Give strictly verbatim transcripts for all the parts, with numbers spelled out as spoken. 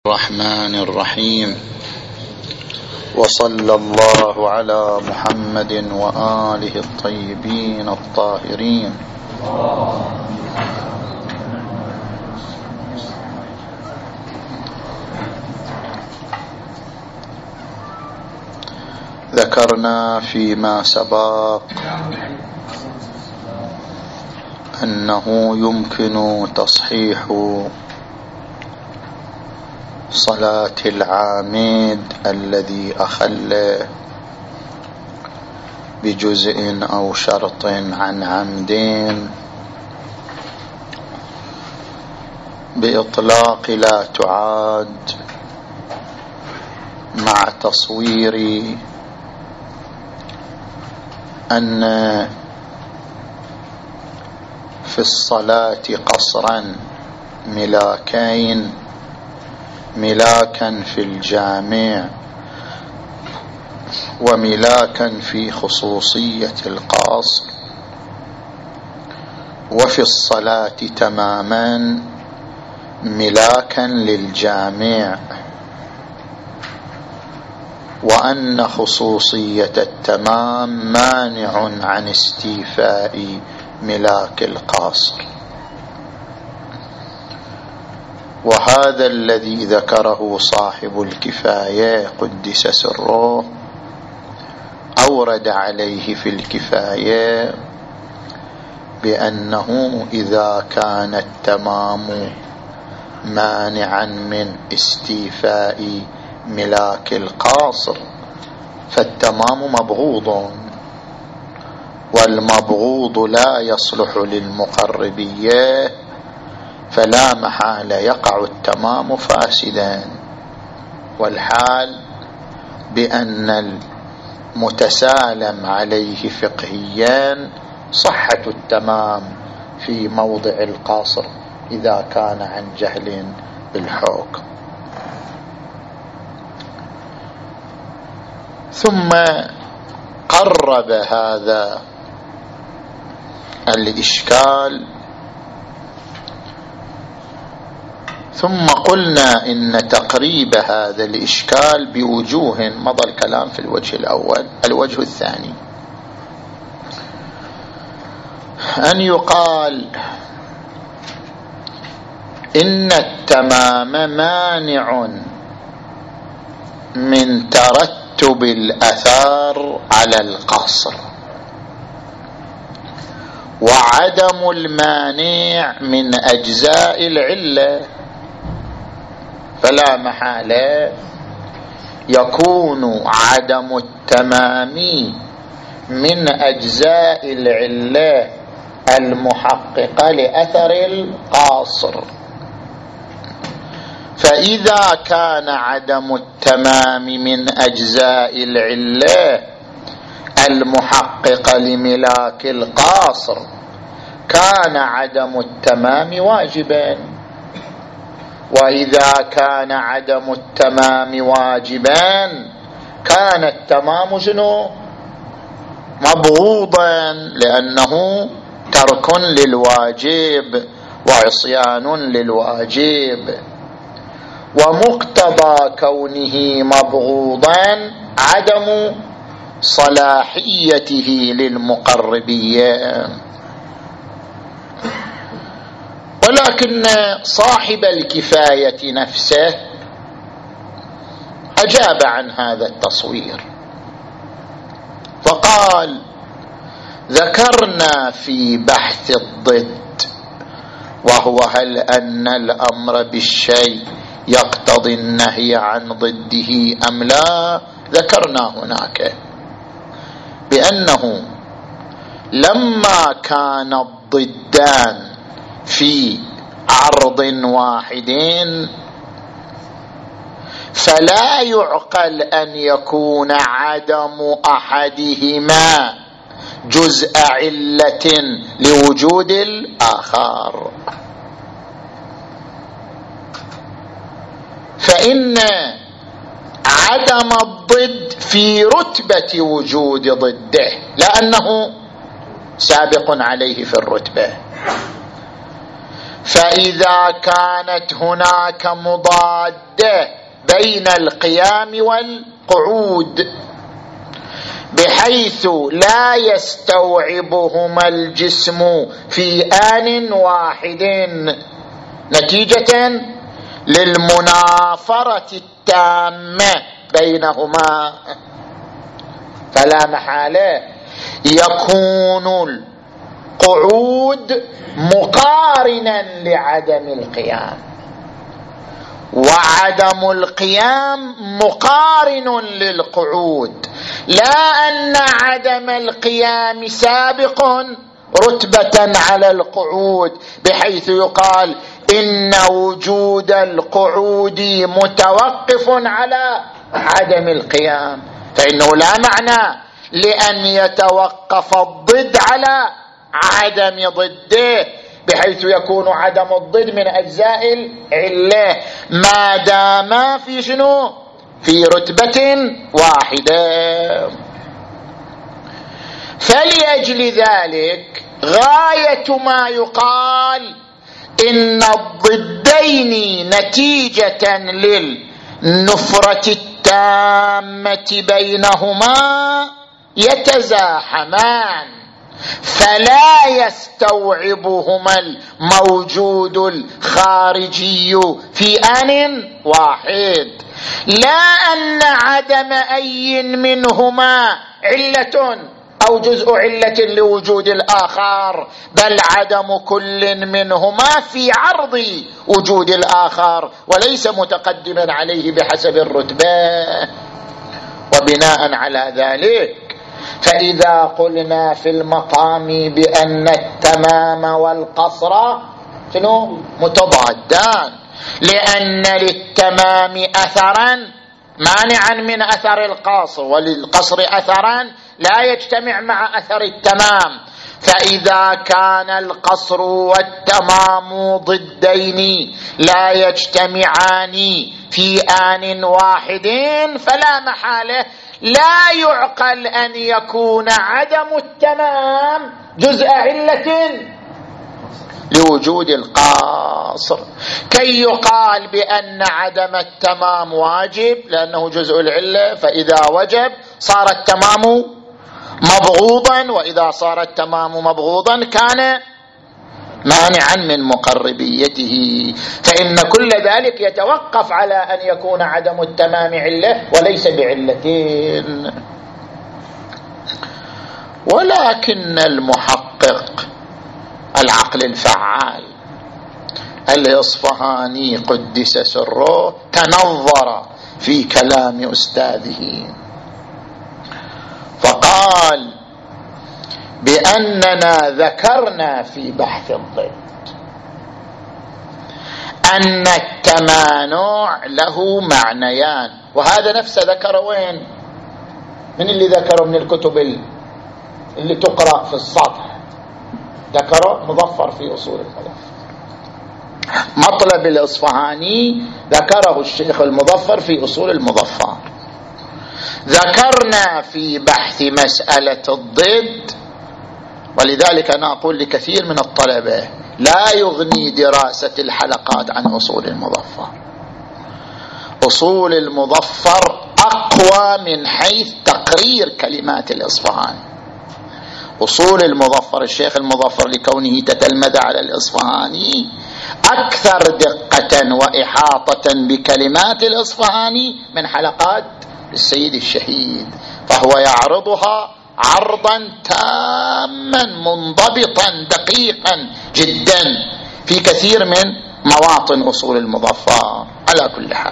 الرحمن الرحيم. وصلى الله على محمد وآله الطيبين الطاهرين. ذكرنا فيما سبق أنه يمكن تصحيح صلاة العامد الذي أخل بجزء أو شرط عن عمد بإطلاق لا تعاد مع تصوير أن في الصلاة قصرا ملاكين، ملاكا في الجامع وملاكا في خصوصية القصر، وفي الصلاة تماما ملاكا للجامع، وأن خصوصية التمام مانع عن استيفاء ملاك القاصر. وهذا الذي ذكره صاحب الكفاية قدس سره، أورد عليه في الكفاية بأنه إذا كان التمام مانعا من استيفاء ملاك القاصر فالتمام مبغوض، والمبغوض لا يصلح للمقربية، فلا محالة يقع التمام فاسدا. والحال بأن المتسالم عليه فقهيا صحة التمام في موضع القاصر إذا كان عن جهل بالحكم. ثم قرب هذا الإشكال، ثم قلنا إن تقريب هذا الإشكال بوجوه، مضى الكلام في الوجه الأول. الوجه الثاني أن يقال إن التمام مانع من ترتب الأثار على القصر، وعدم المانع من أجزاء العلة، فلا محالة يكون عدم التمام من أجزاء العلة المحققة لأثر القاصر. فإذا كان عدم التمام من أجزاء العلة المحققة لملاك القاصر كان عدم التمام واجبا، وإذا كان عدم التمام واجبا كان التمام شنو؟ مبغوضا، لأنه ترك للواجب وعصيان للواجب، ومقتضى كونه مبغوضا عدم صلاحيته للمقربية. ولكن صاحب الكفاية نفسه أجاب عن هذا التصوير فقال: ذكرنا في بحث الضد، وهو هل أن الأمر بالشيء يقتضي النهي عن ضده أم لا، ذكرنا هناك بأنه لما كان الضدان في عرض واحد فلا يعقل أن يكون عدم أحدهما جزء علة لوجود الآخر، فإن عدم الضد في رتبة وجود ضده، لأنه سابق عليه في الرتبة. فإذا كانت هناك مضادة بين القيام والقعود بحيث لا يستوعبهما الجسم في آن واحد نتيجة للمنافرة التامة بينهما، فلا محالة يكون القعود مقارنا لعدم القيام، وعدم القيام مقارن للقعود، لا أن عدم القيام سابق رتبة على القعود بحيث يقال إن وجود القعود متوقف على عدم القيام، فإنه لا معنى لأن يتوقف الضد على عدم ضده بحيث يكون عدم الضد من أجزاء العلة ما دام في شنو؟ في رتبة واحدة. فلأجل ذلك غاية ما يقال إن الضدين نتيجة للنفرة التامة بينهما يتزاحمان، فلا يستوعبهما الموجود الخارجي في آن واحد، لا أن عدم أي منهما علة أو جزء علة لوجود الآخر، بل عدم كل منهما في عرض وجود الآخر وليس متقدما عليه بحسب الرتبة. وبناء على ذلك فإذا قلنا في المقام بأن التمام والقصر شنو متضادان، لأن للتمام أثرا مانعا من أثر القصر، وللقصر أثرا لا يجتمع مع أثر التمام، فإذا كان القصر والتمام ضدين لا يجتمعان في آن واحد فلا محالة لا يعقل أن يكون عدم التمام جزء علة لوجود القاصر، كي يقال بأن عدم التمام واجب لأنه جزء العلة، فإذا وجب صار التمام مبغوضا، وإذا صار التمام مبغوضا كان مانعا من مقربيته، فإن كل ذلك يتوقف على أن يكون عدم التمام علة وليس بعلتين. ولكن المحقق العقل الفعال الإصفهاني قدس سره تنظر في كلام أستاذه فقال بأننا ذكرنا في بحث الضد أن التمانع له معنيان، وهذا نفسه ذكره وين؟ من اللي ذكره من الكتب اللي تقرأ في السطح؟ ذكره مظفر في أصول الثلاث، مطلب الإصفهاني ذكره الشيخ المظفر في أصول المظفر. ذكرنا في بحث مسألة الضد، ولذلك أنا أقول لكثير من الطلبة لا يغني دراسة الحلقات عن أصول المظفر. أصول المظفر أقوى من حيث تقرير كلمات الإصفهاني. أصول المظفر الشيخ المظفر لكونه تتلمذ على الإصفهاني أكثر دقة وإحاطة بكلمات الإصفهاني من حلقات السيد الشهيد، فهو يعرضها عرضا تاما منضبطا دقيقا جدا في كثير من مواطن أصول المظفر. على كل حال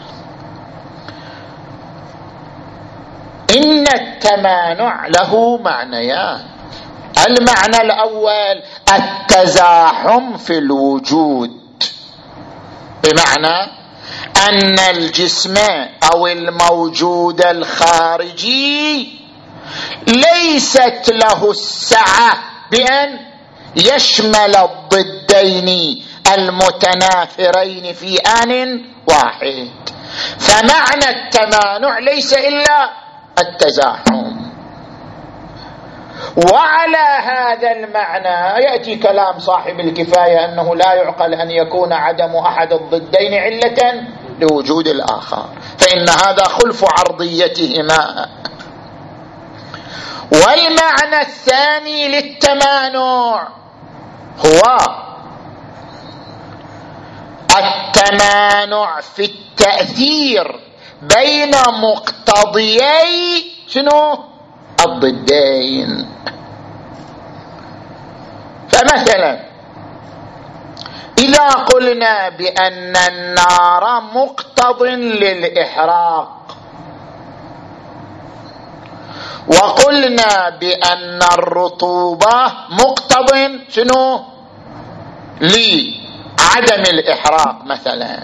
إن التمانع له معنيان. المعنى الأول التزاحم في الوجود، بمعنى أن الجسم أو الموجود الخارجي ليست له السعة بأن يشمل الضدين المتنافرين في آن واحد، فمعنى التمانع ليس إلا التزاحم. وعلى هذا المعنى يأتي كلام صاحب الكفاية أنه لا يعقل أن يكون عدم أحد الضدين علة لوجود الآخر، فإن هذا خلف عرضيتهما. والمعنى الثاني للتمانع هو التمانع في التأثير بين مقتضيي شنو؟ الضدين. فمثلا إذا قلنا بأن النار مقتض للإحراق، وقلنا بأن الرطوبة مقتض شنو؟ لعدم الإحراق مثلا،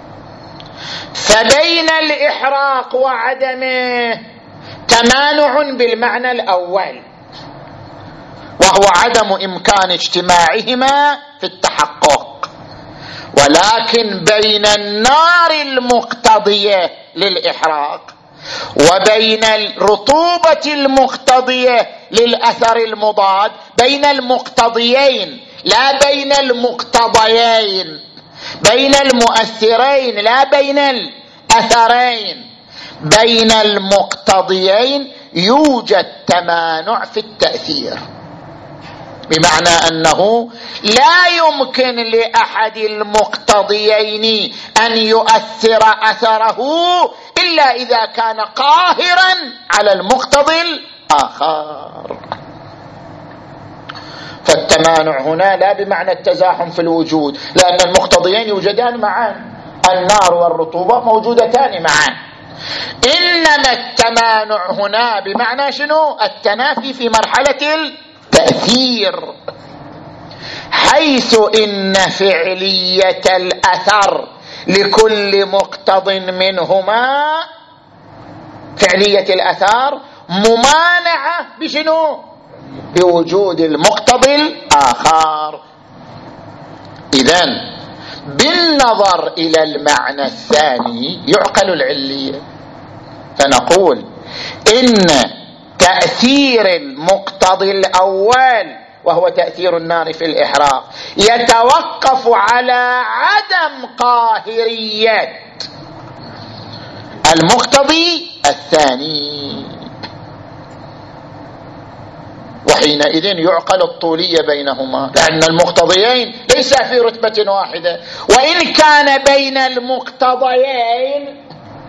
فبين الإحراق وعدمه تمانع بالمعنى الأول، وهو عدم إمكان اجتماعهما في التحقق. ولكن بين النار المقتضية للإحراق وبين الرطوبة المقتضية للأثر المضاد، بين المقتضيين لا بين المقتضيين، بين المؤثرين لا بين الأثرين، بين المقتضيين يوجد تمانع في التأثير، بمعنى أنه لا يمكن لأحد المقتضيين أن يؤثر أثره إلا إذا كان قاهرا على المقتضي الآخر. فالتمانع هنا لا بمعنى التزاحم في الوجود، لأن المقتضيين يوجدان معا، النار والرطوبة موجودتان معا، إنما التمانع هنا بمعنى شنو؟ التنافي في مرحلة التأثير، حيث إن فعلية الأثر لكل مقتض منهما، فعلية الأثر ممانعة بشنو؟ بوجود المقتضي الآخر. إذن بالنظر إلى المعنى الثاني يعقل العلية، فنقول إن تأثير المقتضي الأول وهو تأثير النار في الإحراق يتوقف على عدم قاهرية المقتضي الثاني، وحينئذ يعقل الطولية بينهما، لأن المقتضيين ليس في رتبة واحدة، وإن كان بين المقتضيين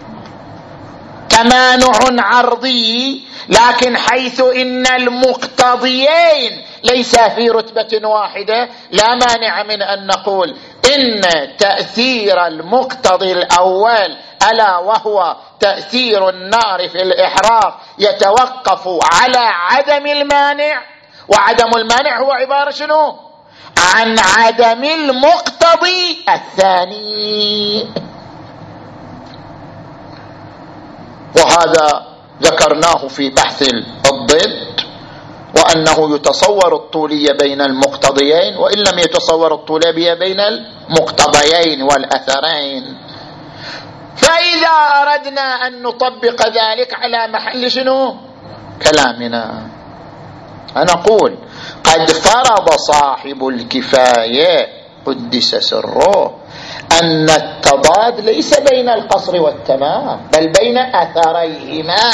تمانع عرضي، لكن حيث إن المقتضيين ليس في رتبة واحدة لا مانع من أن نقول إن تأثير المقتضي الأول ألا وهو تأثير النار في الإحراق يتوقف على عدم المانع، وعدم المانع هو عبارة شنو؟ عن عدم المقتضي الثاني. وهذا ذكرناه في بحث الضد، وأنه يتصور الطولية بين المقتضيين، وإن لم يتصور الطولية بين المقتضيين والأثرين. فإذا أردنا أن نطبق ذلك على محل شنو؟ كلامنا، نقول قد فرض صاحب الكفاية قدس سره أن التضاد ليس بين القصر والتمام، بل بين أثريهما،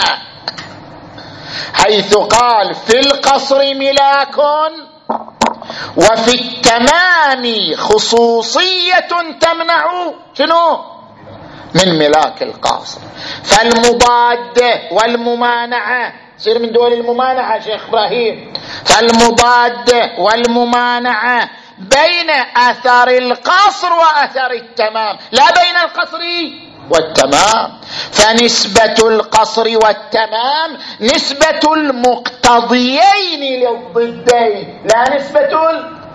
حيث قال في القصر ملاك وفي التمام خصوصية تمنع شنو؟ من ملاك القاصر. فالمضاد والممانعة سير من دول الممانعة شيخ إبراهيم، فالمضاد والممانعة بين أثر القصر وأثر التمام، لا بين القصر والتمام. فنسبة القصر والتمام نسبة المقتضيين للضدين، لا نسبة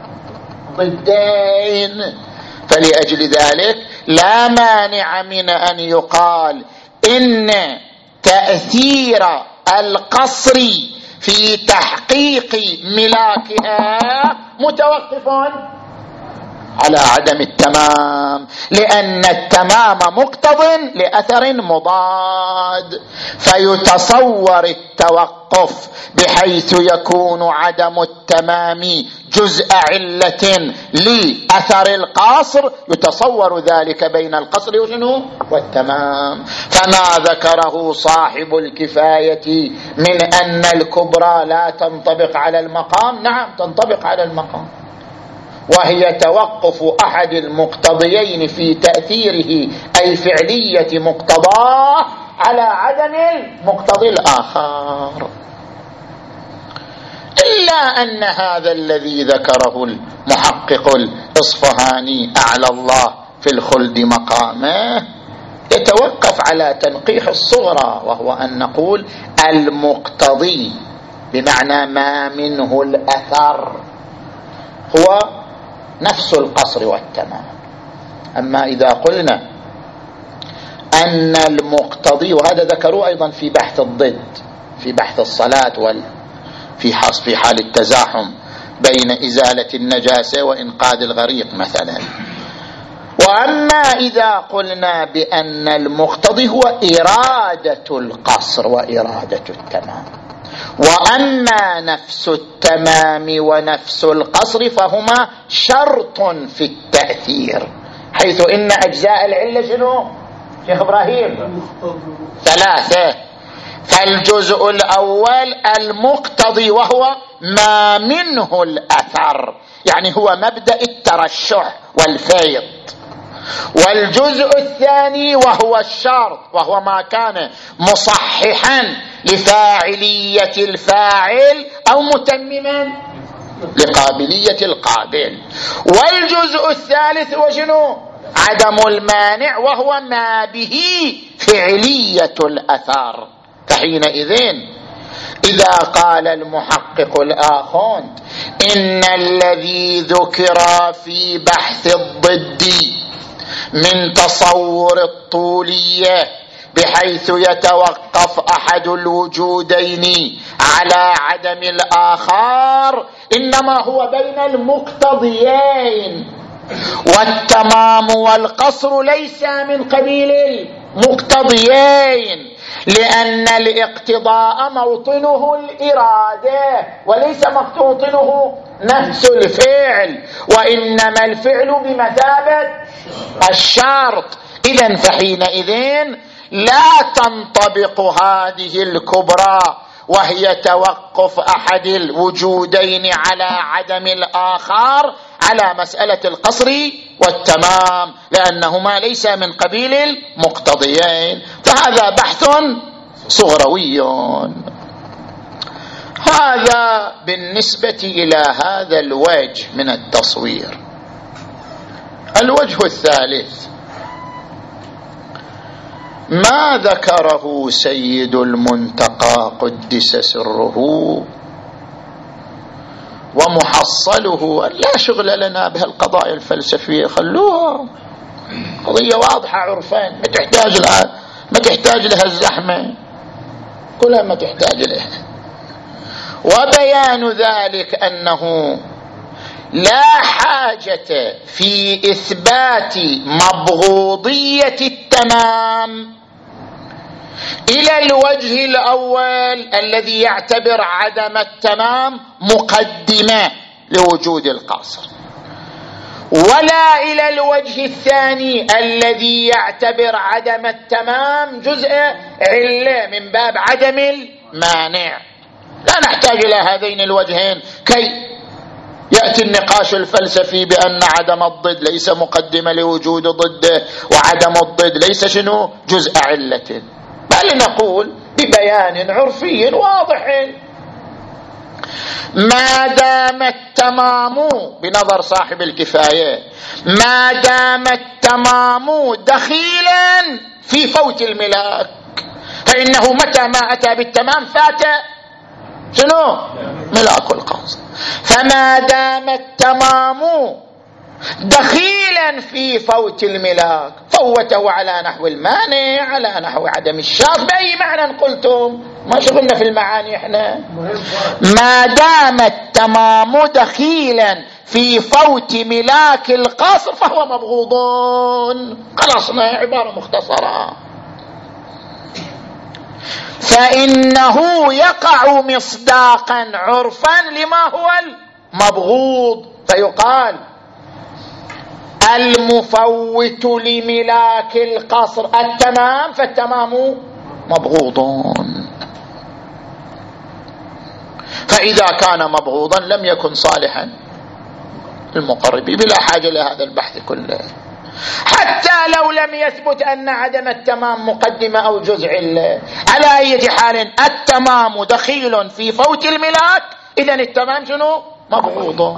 الضدين. فلأجل ذلك لا مانع من أن يقال إن تأثير القصر في تحقيق ملاكها متوقف على عدم التمام، لأن التمام مقتض لأثر مضاد، فيتصور التوقف بحيث يكون عدم التمام جزء علة لأثر القصر، يتصور ذلك بين القصر وشنو والتمام. فما ذكره صاحب الكفاية من أن الكبرى لا تنطبق على المقام، نعم تنطبق على المقام، وهي توقف أحد المقتضيين في تأثيره أي فعلية مقتضاه على عدم المقتضي الآخر. إلا أن هذا الذي ذكره المحقق الإصفهاني أعلى الله في الخلد مقامه يتوقف على تنقيح الصغرى، وهو أن نقول المقتضي بمعنى ما منه الأثر هو نفس القصر والتمام. أما إذا قلنا أن المقتضي، وهذا ذكروا أيضا في بحث الضد في بحث الصلاة وال في حص في حال التزاحم بين إزالة النجاسة وإنقاذ الغريق مثلا. وأما إذا قلنا بأن المقتضي هو إرادة القصر وإرادة التمام، وأما نفس التمام ونفس القصر فهما شرط في التأثير، حيث إن أجزاء العلة شنو شيخ إبراهيم؟ ثلاثة. فالجزء الأول المقتضي وهو ما منه الأثر، يعني هو مبدأ الترشح والفيض. والجزء الثاني وهو الشرط، وهو ما كان مصححا لفاعلية الفاعل أو متمما لقابلية القابل. والجزء الثالث وشنو؟ عدم المانع، وهو ما به فعلية الأثر. فحينئذ إذا قال المحقق الآخوند إن الذي ذكر في بحث الضد من تصور الطولية بحيث يتوقف أحد الوجودين على عدم الآخر إنما هو بين المقتضيين، والتمام والقصر ليس من قبيل المقتضيين، لأن الاقتضاء موطنه الإرادة وليس موطنه نفس الفعل، وإنما الفعل بمثابة الشرط. إذن فحينئذ لا تنطبق هذه الكبرى وهي توقف أحد الوجودين على عدم الآخر على مسألة القصر والتمام، لأنهما ليس من قبيل المقتضيين. فهذا بحث صغروي. هذا بالنسبة إلى هذا الوجه من التصوير. الوجه الثالث ما ذكره سيد المنتقى قدس سره ومحصله، لا شغل لنا بهالقضايا الفلسفية، خلوها قضية واضحة عرفان، ما تحتاج لها ما تحتاج لها الزحمة، كلها ما تحتاج لها. وبيان ذلك أنه لا حاجة في إثبات مبغوضية التمام إلى الوجه الأول الذي يعتبر عدم التمام مقدمة لوجود القصر، ولا إلى الوجه الثاني الذي يعتبر عدم التمام جزء علة من باب عدم المانع. لا نحتاج إلى هذين الوجهين كي يأتي النقاش الفلسفي بأن عدم الضد ليس مقدمة لوجود ضده، وعدم الضد ليس شنو جزء علة، بل نقول ببيان عرفي واضح ما دام التمام بنظر صاحب الكفاية ما دام التمام دخيلا في فوت الملاك، فإنه متى ما أتى بالتمام فات شنو ملاك القصد. فما دام التمام دخيلا في فوت الملاك فوته على نحو المانع، على نحو عدم الشرط، بأي معنى قلتم، ما شغلنا في المعاني احنا. ما دام التمام دخيلا في فوت ملاك القصر فهو مبغوض. خلصنا، عبارة مختصرة. فإنه يقع مصداقا عرفا لما هو المبغوض، فيقال المفوت لملاك القصر التمام، فالتمام مبغوض. فإذا كان مبغوضا لم يكن صالحا المقرب، بلا حاجة لهذا البحث كله. حتى لو لم يثبت أن عدم التمام مقدمة أو جزء، على أي حال التمام دخيل في فوت الملاك، إذن التمام شنو؟ مبغوض.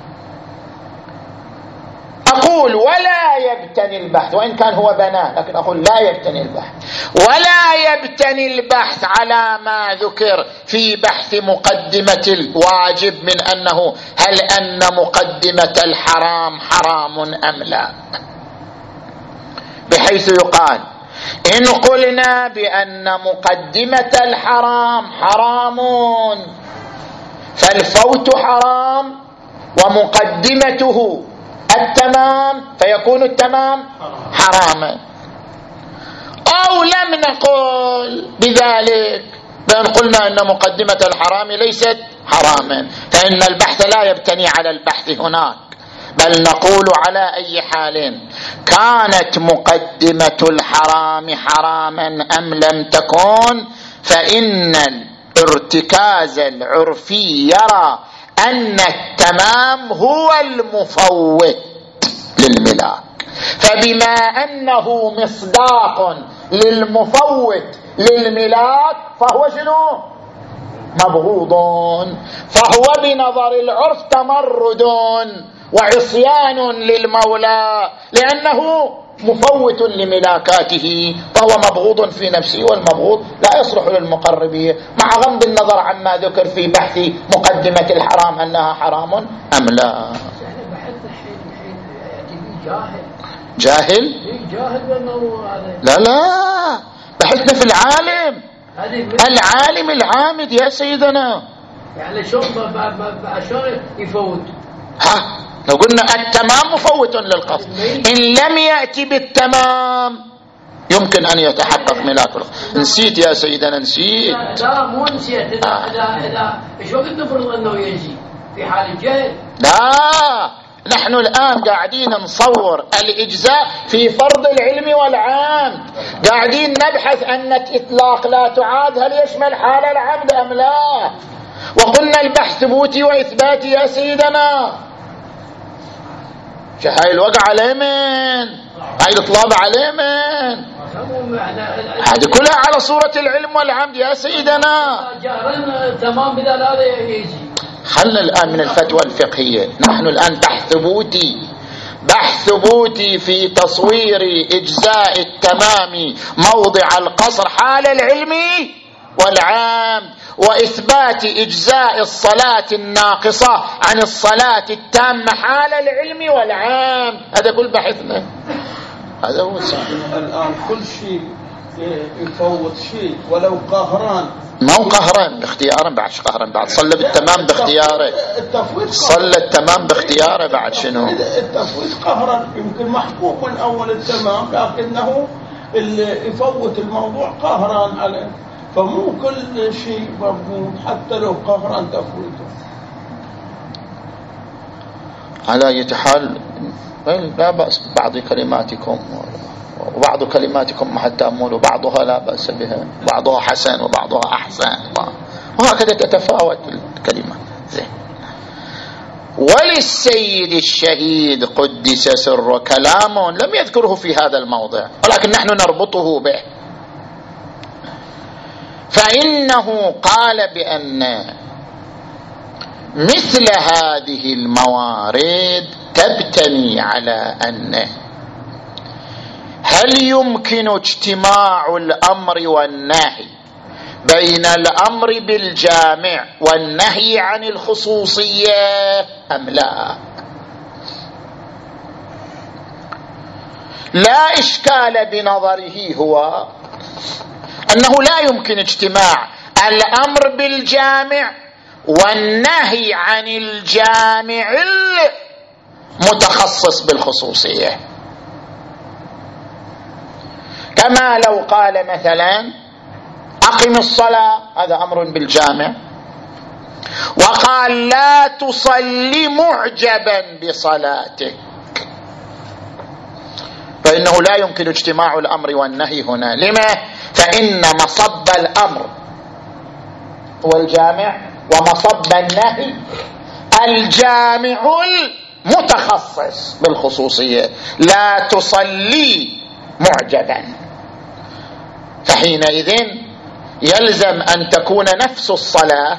أقول ولا يبتني البحث، وإن كان هو بناه، لكن أقول لا يبتني البحث، ولا يبتني البحث على ما ذكر في بحث مقدمة الواجب من أنه هل أن مقدمة الحرام حرام أم لا، بحيث يقال إن قلنا بأن مقدمة الحرام حرام فالفوت حرام ومقدمته التمام، فيكون التمام حراما. أو لم نقل بذلك، بأن قلنا أن مقدمة الحرام ليست حراما، فإن البحث لا يبتني على البحث هناك، بل نقول على أي حال كانت مقدمة الحرام حراما أم لم تكن، فإن الارتكاز العرفي يرى أن التمام هو المفوت للملاك، فبما أنه مصداق للمفوت للملاك فهو شنو؟ مبغوض. فهو بنظر العرف تمرد وعصيان للمولى، لأنه مفوت لملاكاته، فهو مبغوض في نفسه، والمبغوض لا يصلح للمقربية، مع غض النظر عما ذكر في بحث مقدمة الحرام أنها حرام أم لا. جاهل جاهل لا لا، بحثنا في العالم، العالم العامد يا سيدنا. يعني شلون شلون يفوت؟ ها لو قلنا التمام مفوت للقصد، إن لم يأتي بالتمام يمكن أن يتحقق ملاك القصد. نسيت يا سيدنا، نسيت. لا مو نسيت، إذا آه. إذا إذا إيش وقت نفرض أنه يجي في حال الجهل؟ لا، نحن الآن قاعدين نصور الإجزاء في فرض العلم والعام، قاعدين نبحث أن الإطلاق لا تعاد هل يشمل حال العبد أم لا، وقلنا البحث ثبوتي وإثباتي يا سيدنا. هاي الوقع عليه من هاي الإطلاب عليه من هذه كلها على صورة العلم والعمد يا سيدنا. تمام بذا لا يجي. خلنا الآن من الفتوى الفقهية، نحن الآن بحث ثبوتي، بحث ثبوتي في تصوير إجزاء التمام موضع القصر حال العلم والعام، وإثبات إجزاء الصلاة الناقصة عن الصلاة التامة حال العلم والعام. هذا كل بحثنا، هذا هو الآن كل شيء يفوت شيء ولو قهران، ما هو قهران باختياره، بعد قهران بعد صلى بالتمام باختياره، صلى التمام باختياره بعد شنو التفويت قهرا، يمكن محكوم من أول التمام لكنه اللي يفوت الموضوع قهران عليه، فمو كل شيء مضبوط حتى لو قهرا تفويته. على أي حال لا بأس ببعض كلماتكم، وبعض كلماتكم مع التأمل، وبعضها لا بأس بها، بعضها حسن وبعضها أحسن، وهكذا تتفاوت الكلمات. زين. وللسيد الشهيد قدس سر كلام لم يذكره في هذا الموضع، ولكن نحن نربطه به، فإنه قال بأن مثل هذه الموارد تبتني على أنه هل يمكن اجتماع الأمر والنهي بين الأمر بالجامع والنهي عن الخصوصية أم لا. لا إشكال بنظره هو أنه لا يمكن اجتماع الأمر بالجامع والنهي عن الجامع المتخصص بالخصوصية. كما لو قال مثلا أقم الصلاة، هذا أمر بالجامع، وقال لا تصلي معجبا بصلاتك، فإنه لا يمكن اجتماع الأمر والنهي هنا. لما؟ فإن مصب الأمر هو الجامع، ومصب النهي الجامع المتخصص بالخصوصية. لا تصلي معجبا، فحينئذ يلزم أن تكون نفس الصلاة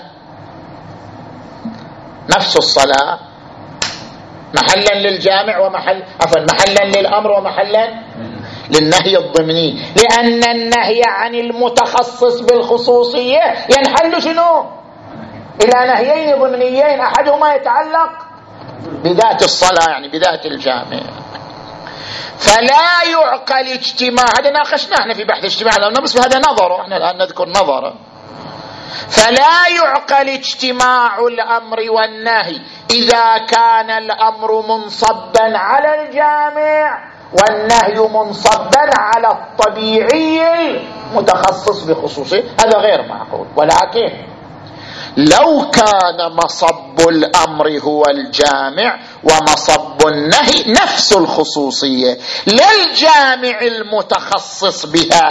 نفس الصلاة محلا للجامع ومحل عفوا محلا للأمر ومحلا للنهي الضمني، لأن النهي عن المتخصص بالخصوصية ينحل شنو؟ إلى نهيين ضمنيين، أحدهما يتعلق بذات الصلاة يعني بذات الجامع. فلا يعقل اجتماع، هذا ناقشناه احنا في بحث اجتماع الأمر، بس هذا نظره، احنا الآن نذكر نظره. فلا يعقل اجتماع الأمر والنهي إذا كان الأمر منصبا على الجامع والنهي منصبا على الطبيعي المتخصص بخصوصه، هذا غير معقول. ولكن لو كان مصب الأمر هو الجامع ومصب النهي نفس الخصوصية لا الجامع المتخصص بها،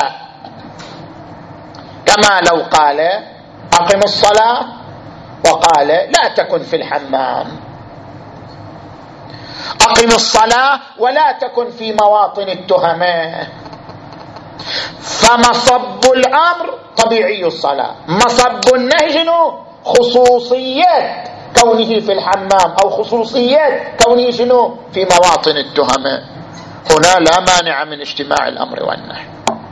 كما لو قال أقم الصلاة وقال لا تكن في الحمام، أقم الصلاة ولا تكن في مواطن التهمة، فمصب الأمر طبيعي الصلاة، مصب النهي شنو؟ خصوصيات كونه في الحمام أو خصوصيات كونه شنو؟ في مواطن التهمة. هنا لا مانع من اجتماع الأمر والنهي،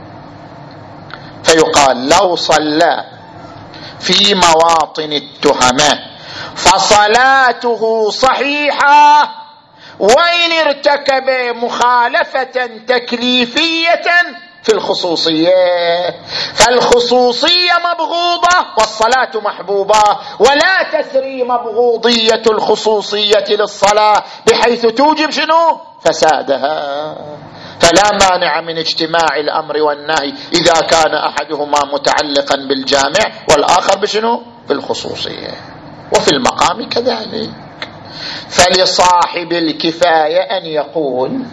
فيقال لو صلى في مواطن التهمة فصلاته صحيحة وإن ارتكب مخالفة تكليفية في الخصوصية، فالخصوصية مبغوضة والصلاة محبوبة، ولا تسري مبغوضية الخصوصية للصلاة بحيث توجب شنو؟ فسادها. فلا مانع من اجتماع الأمر والنهي إذا كان أحدهما متعلقا بالجامع والآخر بشنو؟ بالخصوصية. وفي المقام كذلك، فلصاحب الكفاية أن يقول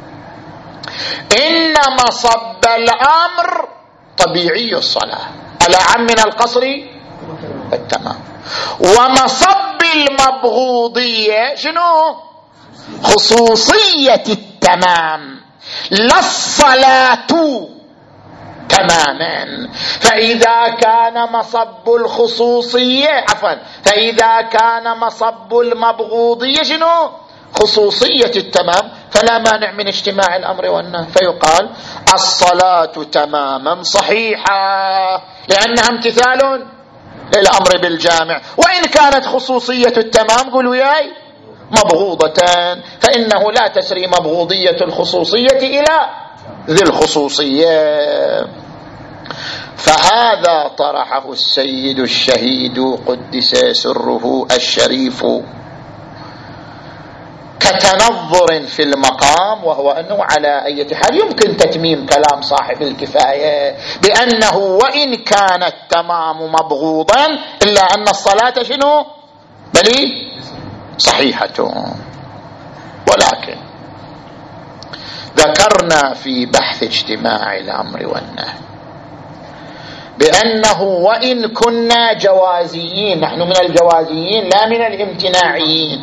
إن مصب الأمر طبيعي الصلاة الأعم من القصر التمام، ومصب المبغوضية شنو؟ خصوصية التمام لا الصلاة تماما. فإذا كان مصب الخصوصية عفوا فإذا كان مصب المبغوضية شنو؟ خصوصية التمام، فلا مانع من اجتماع الأمر والنهي، فيقال الصلاة تماما صحيحة لأنها امتثال للأمر بالجامع، وإن كانت خصوصية التمام قولوا وياي مبغوضة، فإنه لا تسري مبغوضية الخصوصية إلى ذي الخصوصية. فهذا طرحه السيد الشهيد قدس سره الشريف كتنظر في المقام، وهو أنه على أي حال يمكن تتميم كلام صاحب الكفاية بأنه وإن كان التمام مبغوضا إلا أن الصلاة شنو؟ بل صحيحة. ولكن ذكرنا في بحث اجتماع الأمر والنهي بأنه وإن كنا جوازيين، نحن من الجوازيين لا من الامتناعيين،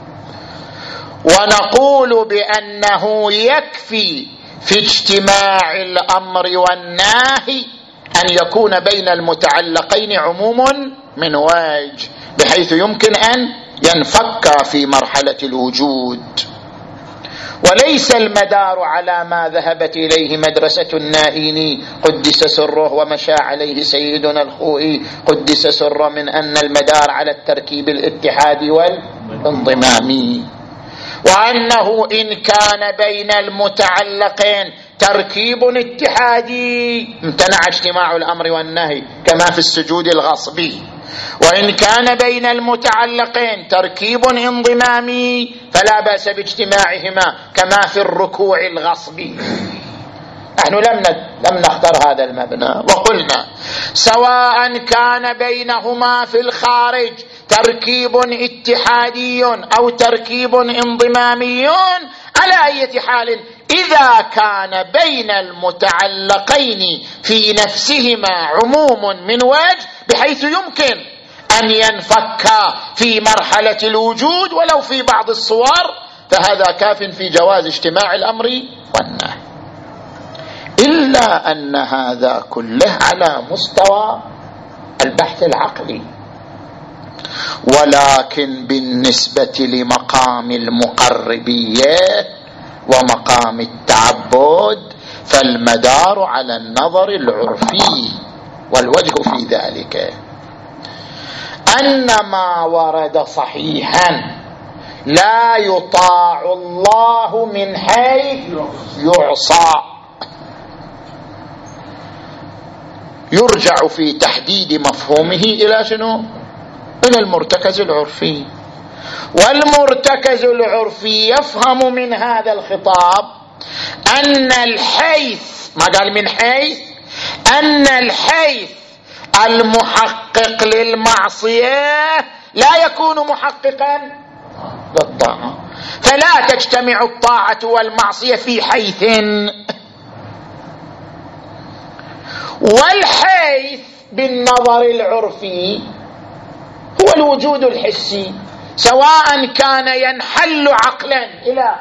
ونقول بأنه يكفي في اجتماع الأمر والنهي أن يكون بين المتعلقين عموم من وجه بحيث يمكن أن ينفك في مرحلة الوجود، وليس المدار على ما ذهبت إليه مدرسة النائيني قدس سره ومشى عليه سيدنا الخوئي قدس سره من أن المدار على التركيب الاتحادي والانضمامي، وأنه إن كان بين المتعلقين تركيب اتحادي امتنع اجتماع الأمر والنهي كما في السجود الغصبي، وإن كان بين المتعلقين تركيب انضمامي فلا بأس باجتماعهما كما في الركوع الغصبي. نحن لم لم نختار هذا المبنى وقلنا سواء كان بينهما في الخارج تركيب اتحادي أو تركيب انضمامي، على أي حال إذا كان بين المتعلقين في نفسهما عموم من وجه بحيث يمكن أن ينفكا في مرحلة الوجود ولو في بعض الصور، فهذا كاف في جواز اجتماع الأمر والنهي. إلا أن هذا كله على مستوى البحث العقلي، ولكن بالنسبة لمقام المقربية ومقام التعبد فالمدار على النظر العرفي. والوجه في ذلك أن ما ورد صحيحا لا يطاع الله من حيث يعصى، يرجع في تحديد مفهومه إلى شنو؟ إلى المرتكز العرفي. والمرتكز العرفي يفهم من هذا الخطاب أن الحيث، ما قال من حيث، أن الحيث المحقق للمعصية لا يكون محققا للطاعة، فلا تجتمع الطاعة والمعصية في حيث. والحيث بالنظر العرفي هو الوجود الحسي، سواء كان ينحل عقلا إلى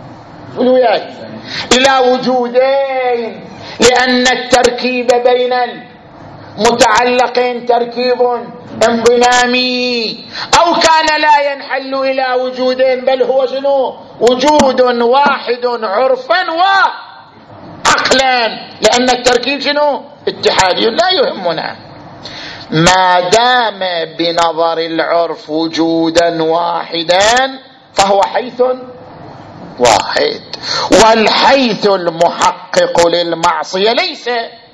إلى وجودين، لأن التركيب بين المتعلقين تركيب انضمامي، أو كان لا ينحل إلى وجودين بل هو شنو؟ وجود واحد عرفا وعقلا، لأن التركيب شنو؟ اتحادي لا يهمنا ما دام بنظر العرف وجودا واحدا فهو حيث واحد. والحيث المحقق للمعصية ليس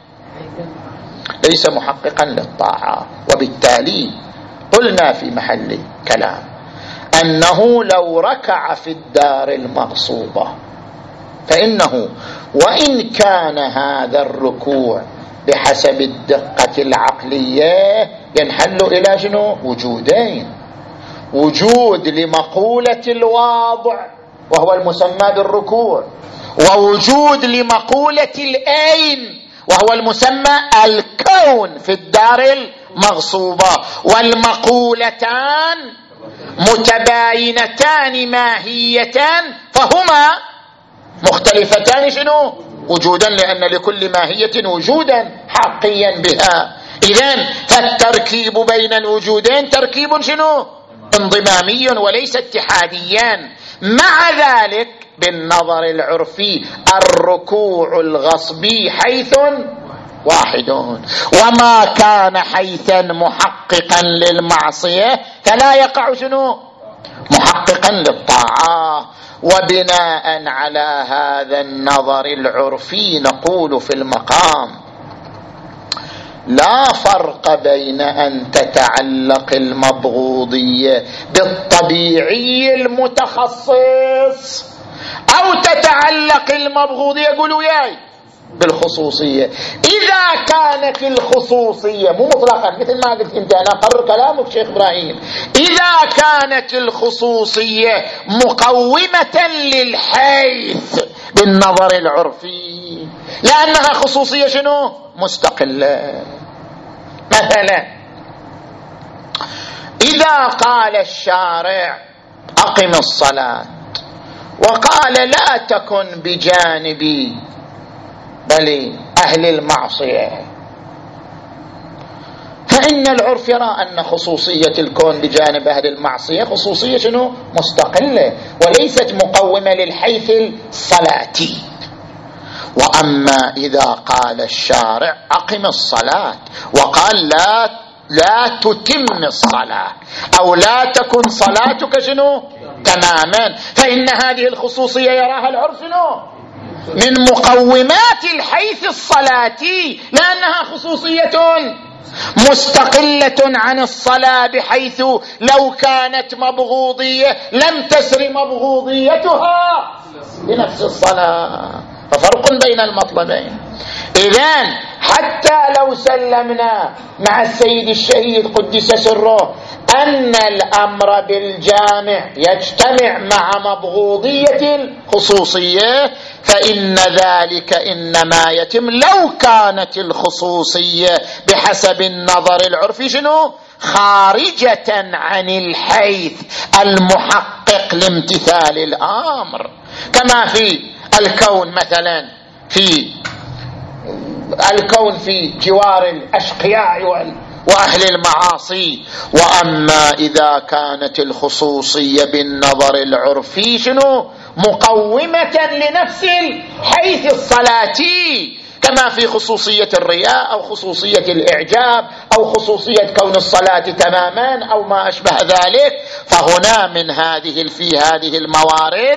ليس محققا للطاعة. وبالتالي قلنا في محل كلام أنه لو ركع في الدار المغصوبة فإنه وإن كان هذا الركوع بحسب الدقة العقلية ينحل إلى شنو؟ وجودين، وجود لمقولة الواضع وهو المسمى بالركوع، ووجود لمقولة الأين وهو المسمى الكون في الدار المغصوبة، والمقولتان متباينتان ماهية فهما مختلفتان شنو؟ وجودا، لأن لكل ماهية وجودا حقيا بها. إذن فالتركيب بين الوجودين تركيب شنو؟ انضمامي وليس اتحاديا. مع ذلك بالنظر العرفي الركوع الغصبي حيث واحد، وما كان حيثا محققا للمعصية فلا يقع شنو؟ محققا للطاعة. وبناء على هذا النظر العرفي نقول في المقام لا فرق بين أن تتعلق المبغوضية بالطبيعي المتخصص أو تتعلق المبغوضية قولوا ياي بالخصوصية. إذا كانت الخصوصية مو مطلقا مثل ما قلت انت، أنا أقرر كلامك شيخ إبراهيم، إذا كانت الخصوصية مقومة للحيث بالنظر العرفي لأنها خصوصية شنو؟ مستقلة. مثلا إذا قال الشارع أقم الصلاة وقال لا تكن بجانبي بل أهل المعصية، فإن العرف يرى أن خصوصية الكون بجانب أهل المعصية خصوصية شنو؟ مستقلة وليست مقومة للحيث الصلاتي. وأما إذا قال الشارع أقم الصلاة وقال لا لا تتم الصلاة أو لا تكن صلاتك شنو؟ تماما، فإن هذه الخصوصية يراها العرف شنو؟ من مقومات الحيث الصلاتي، لأنها خصوصية مستقلة عن الصلاة، بحيث لو كانت مبغوضية لم تسر مبغوضيتها بنفس الصلاة، ففرق بين المطلبين. إذن حتى لو سلمنا مع السيد الشهيد قدس سره أن الأمر بالجامع يجتمع مع مبغوضية الخصوصية، فإن ذلك إنما يتم لو كانت الخصوصية بحسب النظر العرفي شنو؟ خارجة عن الحيث المحقق لامتثال الأمر، كما في الكون مثلا، في الكون في جوار الأشقياء وأهل المعاصي. وأما إذا كانت الخصوصية بالنظر العرفي شنو؟ مقومة لنفس الحيث الصلاتي، كما في خصوصية الرياء أو خصوصية الإعجاب أو خصوصية كون الصلاة تماما أو ما أشبه ذلك، فهنا من هذه في هذه الموارد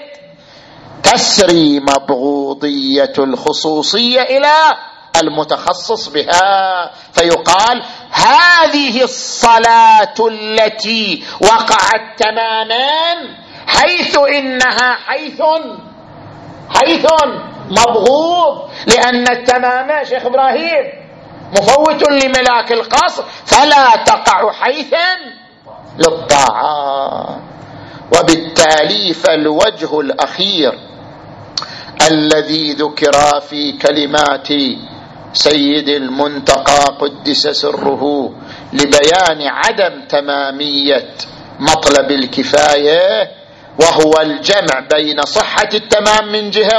تسري مبغوضية الخصوصية إلى المتخصص بها، فيقال هذه الصلاة التي وقعت تماما حيث إنها حيث حيث مبغوض، لأن التمام شيخ إبراهيم مفوت لملاك القصر، فلا تقع حيثا للطاعة. وبالتالي فالوجه الأخير الذي ذكر في كلمات سيد المنتقى قدس سره لبيان عدم تمامية مطلب الكفاية، وهو الجمع بين صحة التمام من جهة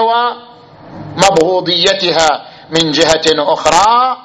ومبغوضيتها من جهة أخرى،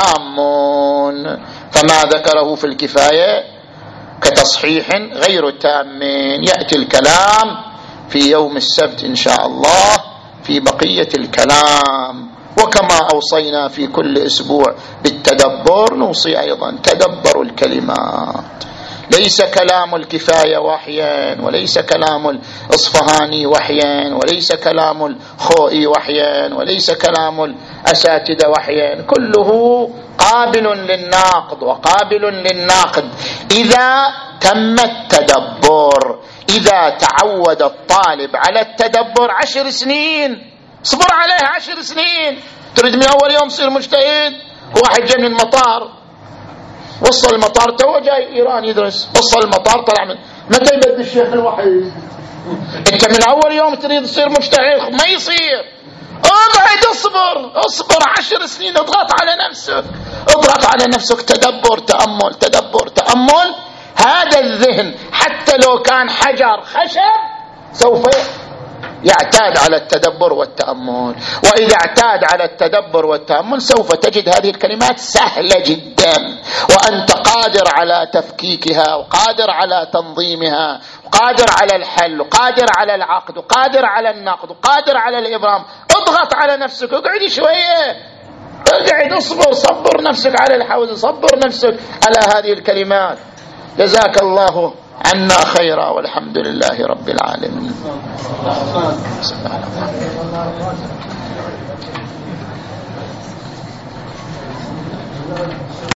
تامون. فما ذكره في الكفاية كتصحيح غير تام. يأتي الكلام في يوم السبت إن شاء الله في بقية الكلام. وكما أوصينا في كل أسبوع بالتدبر، نوصي أيضا تدبروا الكلمات. ليس كلام الكفاية وحيا، وليس كلام الإصفهاني وحيا، وليس كلام الخوئي وحيا، وليس كلام الأساتذة وحيا، كله قابل للناقد وقابل للناقد إذا تم التدبر. إذا تعود الطالب على التدبر عشر سنين، صبر عليه عشر سنين. تريد من أول يوم تصير مجتهد؟ واحد جاي من المطار، وصل المطار، تو جاي إيران يدرس، وصل المطار طلع من متى يبدأ الشيخ الوحيد؟ أنت من أول يوم تريد تصير مجتهد؟ ما يصير. اقعد اصبر اصبر عشر سنين، اضغط على نفسك اضغط على نفسك تدبر تأمل تدبر تأمل. هذا الذهن حتى لو كان حجر خشب سوف يعتاد على التدبر والتأمل. وإذا اعتاد على التدبر والتأمل سوف تجد هذه الكلمات سهلة جدا، وأنت قادر على تفكيكها، وقادر على تنظيمها، وقادر على الحل، وقادر على العقد، وقادر على النقد، وقادر على الإبرام. اضغط على نفسك، اقعد شوية، اقعد اصبر، صبر نفسك على الحوز، صبر نفسك على هذه الكلمات. جزاك الله عنا خيرا، والحمد لله رب العالمين.